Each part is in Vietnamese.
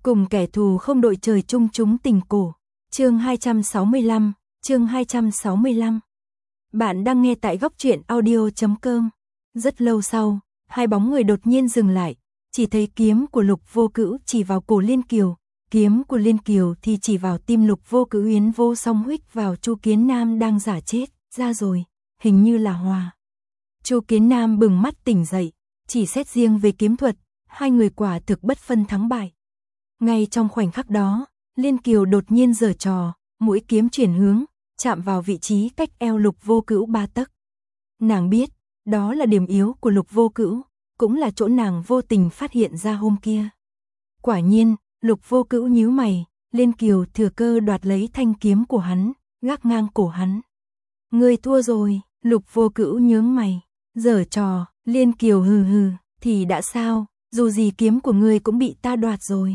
Cùng kẻ thù không đội trời chung chúng tình cổ. Chương 265, chương 265. Bạn đang nghe tại góc truyện audio.com. Rất lâu sau, hai bóng người đột nhiên dừng lại, chỉ thấy kiếm của Lục Vô Cữu chỉ vào cổ Liên Kiều, kiếm của Liên Kiều thì chỉ vào tim Lục Vô Cữu. Yến Vô Song huých vào Chu Kiến Nam đang giả chết, ra rồi, hình như là Hòa. Chu Kiến Nam bừng mắt tỉnh dậy, chỉ xét riêng về kiếm thuật, hai người quả thực bất phân thắng bại. Ngay trong khoảnh khắc đó, Liên Kiều đột nhiên giở trò, mũi kiếm chuyển hướng, chạm vào vị trí cách eo Lục Vô Cữu 3 tấc. Nàng biết, đó là điểm yếu của Lục Vô Cữu, cũng là chỗ nàng vô tình phát hiện ra hôm kia. Quả nhiên, Lục Vô Cữu nhíu mày, Liên Kiều thừa cơ đoạt lấy thanh kiếm của hắn, gác ngang cổ hắn. Ngươi thua rồi, Lục Vô Cữu nhướng mày, giở trò, Liên Kiều hừ hừ, thì đã sao, dù gì kiếm của ngươi cũng bị ta đoạt rồi.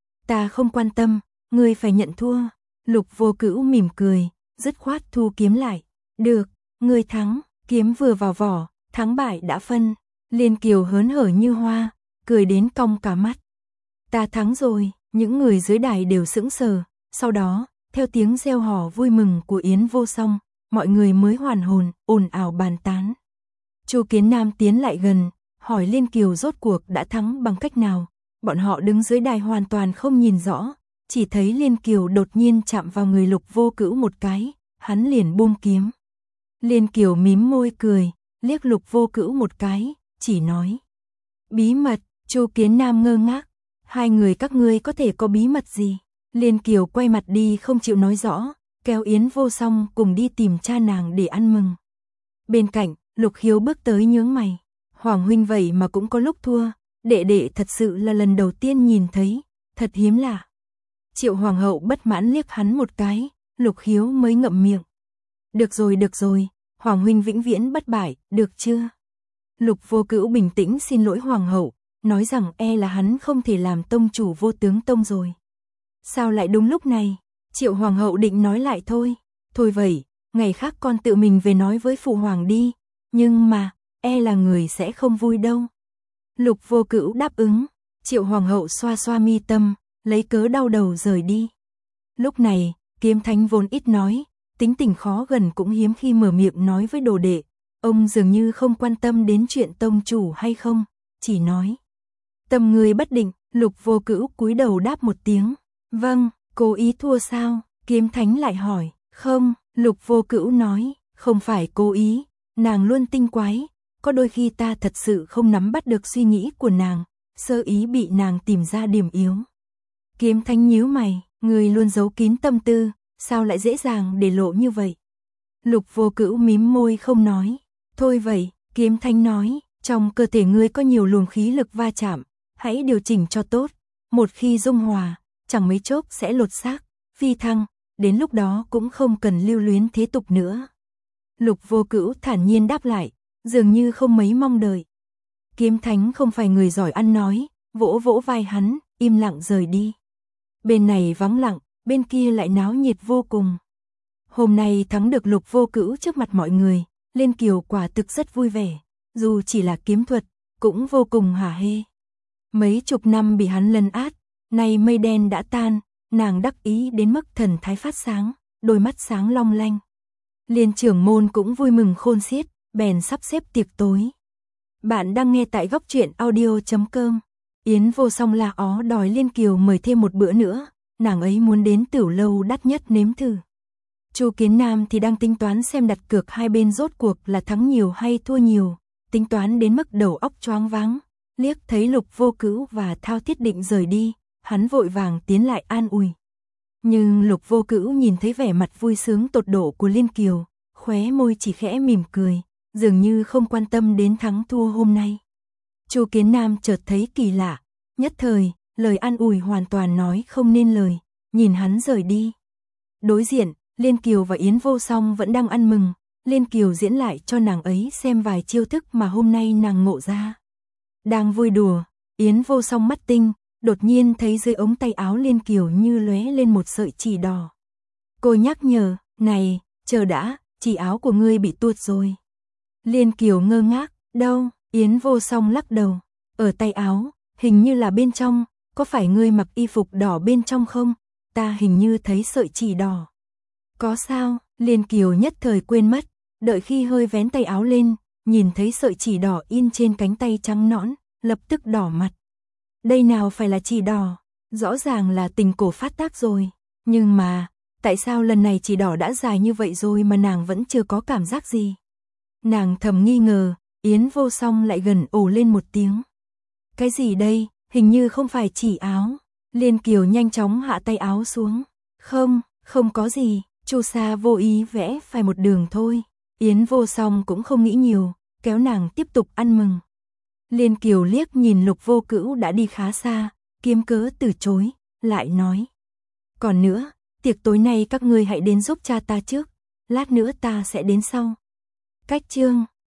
Ta không quan tâm, ngươi phải nhận thua. Lục Vô Cữu mỉm cười, dứt khoát thu kiếm lại. Được, ngươi thắng, kiếm vừa vào vỏ, thắng bại đã phân. Liên Kiều hớn hở như hoa, cười đến cong cả mắt. Ta thắng rồi, những người dưới đài đều sững sờ. Sau đó, theo tiếng reo hò vui mừng của Yến Vô Song, mọi người mới hoàn hồn, ồn ào bàn tán. Chu Kiến Nam tiến lại gần, hỏi Liên Kiều rốt cuộc đã thắng bằng cách nào. Bọn họ đứng dưới đài hoàn toàn không nhìn rõ, chỉ thấy Liên Kiều đột nhiên chạm vào người Lục Vô Cữu một cái, hắn liền buông kiếm. Liên Kiều mím môi cười, liếc Lục Vô Cữu một cái, chỉ nói: bí mật. Chu Kiến Nam ngơ ngác, hai người các ngươi có thể có bí mật gì? Liên Kiều quay mặt đi không chịu nói rõ, kéo Yến Vô Song cùng đi tìm cha nàng để ăn mừng. Bên cạnh, Lục Hiếu bước tới nhướng mày, Hoàng huynh vậy mà cũng có lúc thua. Đệ đệ thật sự là lần đầu tiên nhìn thấy, thật hiếm lạ. Triệu Hoàng hậu bất mãn liếc hắn một cái, Lục Hiếu mới ngậm miệng. Được rồi, Hoàng huynh vĩnh viễn bất bại, được chưa? Lục Vô Cữu bình tĩnh xin lỗi Hoàng hậu, nói rằng là hắn không thể làm tông chủ Vô Tướng Tông rồi. Sao lại đúng lúc này? Triệu Hoàng hậu định nói lại thôi. Thôi vậy, ngày khác con tự mình về nói với phụ hoàng đi, nhưng mà, là người sẽ không vui đâu. Lục Vô Cữu đáp ứng, Triệu Hoàng hậu xoa xoa mi tâm, lấy cớ đau đầu rời đi. Lúc này, Kiếm Thánh vốn ít nói, tính tình khó gần cũng hiếm khi mở miệng nói với đồ đệ, ông dường như không quan tâm đến chuyện tông chủ hay không, chỉ nói: tâm người bất định. Lục Vô Cữu cúi đầu đáp một tiếng, vâng. Cố ý thua sao? Kiếm Thánh lại hỏi. Không, Lục Vô Cữu nói, không phải cố ý, nàng luôn tinh quái. Có đôi khi ta thật sự không nắm bắt được suy nghĩ của nàng, sơ ý bị nàng tìm ra điểm yếu. Kiếm Thánh nhíu mày, người luôn giấu kín tâm tư, sao lại dễ dàng để lộ như vậy? Lục Vô Cữu mím môi không nói. Thôi vậy, Kiếm Thánh nói, trong cơ thể ngươi có nhiều luồng khí lực va chạm, hãy điều chỉnh cho tốt. Một khi dung hòa, chẳng mấy chốc sẽ lột xác, phi thăng, đến lúc đó cũng không cần lưu luyến thế tục nữa. Lục Vô Cữu thản nhiên đáp lại, dường như không mấy mong đợi. Kiếm Thánh không phải người giỏi ăn nói, vỗ vỗ vai hắn, im lặng rời đi. Bên này vắng lặng, bên kia lại náo nhiệt vô cùng. Hôm nay thắng được Lục Vô Cữu trước mặt mọi người, Liên Kiều quả thực rất vui vẻ, dù chỉ là kiếm thuật, cũng vô cùng hả hê. Mấy chục năm bị hắn lấn át, nay mây đen đã tan, nàng đắc ý đến mức thần thái phát sáng, đôi mắt sáng long lanh. Liên trưởng môn cũng vui mừng khôn xiết, bèn sắp xếp tiệc tối. Bạn đang nghe tại góc truyện audio.com. Yến Vô Song la ó đòi Liên Kiều mời thêm một bữa nữa, nàng ấy muốn đến Tửu Lâu đắt nhất nếm thử. Chu Kiến Nam thì đang tính toán xem đặt cược hai bên rốt cuộc là thắng nhiều hay thua nhiều, tính toán đến mức đầu óc choáng váng, liếc thấy Lục Vô Cữu và Thao Thiết định rời đi, hắn vội vàng tiến lại an ủi. Nhưng Lục Vô Cữu nhìn thấy vẻ mặt vui sướng tột độ của Liên Kiều, khóe môi chỉ khẽ mỉm cười, dường như không quan tâm đến thắng thua hôm nay. Chu Kiến Nam chợt thấy kỳ lạ, nhất thời, lời an ủi hoàn toàn nói không nên lời, nhìn hắn rời đi. Đối diện, Liên Kiều và Yến Vô Song vẫn đang ăn mừng, Liên Kiều diễn lại cho nàng ấy xem vài chiêu thức mà hôm nay nàng ngộ ra. Đang vui đùa, Yến Vô Song mắt tinh, đột nhiên thấy dưới ống tay áo Liên Kiều như lóe lên một sợi chỉ đỏ. Cô nhắc nhở, này, chờ đã, chỉ áo của ngươi bị tuột rồi. Liên Kiều ngơ ngác, đâu? Yến Vô Song lắc đầu, ở tay áo, hình như là bên trong, có phải ngươi mặc y phục đỏ bên trong không? Ta hình như thấy sợi chỉ đỏ. Có sao? Liên Kiều nhất thời quên mất, đợi khi hơi vén tay áo lên, nhìn thấy sợi chỉ đỏ in trên cánh tay trắng nõn, lập tức đỏ mặt. Đây nào phải là chỉ đỏ, rõ ràng là tình cổ phát tác rồi. Nhưng mà, tại sao lần này chỉ đỏ đã dài như vậy rồi mà nàng vẫn chưa có cảm giác gì? Nàng thầm nghi ngờ, Yến Vô Song lại gần ồ lên một tiếng. Cái gì đây, hình như không phải chỉ áo. Liên Kiều nhanh chóng hạ tay áo xuống. Không có gì, Chu Sa vô ý vẽ phải một đường thôi. Yến Vô Song cũng không nghĩ nhiều, kéo nàng tiếp tục ăn mừng. Liên Kiều liếc nhìn Lục Vô Cữu đã đi khá xa, kiếm cớ từ chối, lại nói. Còn nữa, tiệc tối nay các ngươi hãy đến giúp cha ta trước, lát nữa ta sẽ đến sau. Cách chương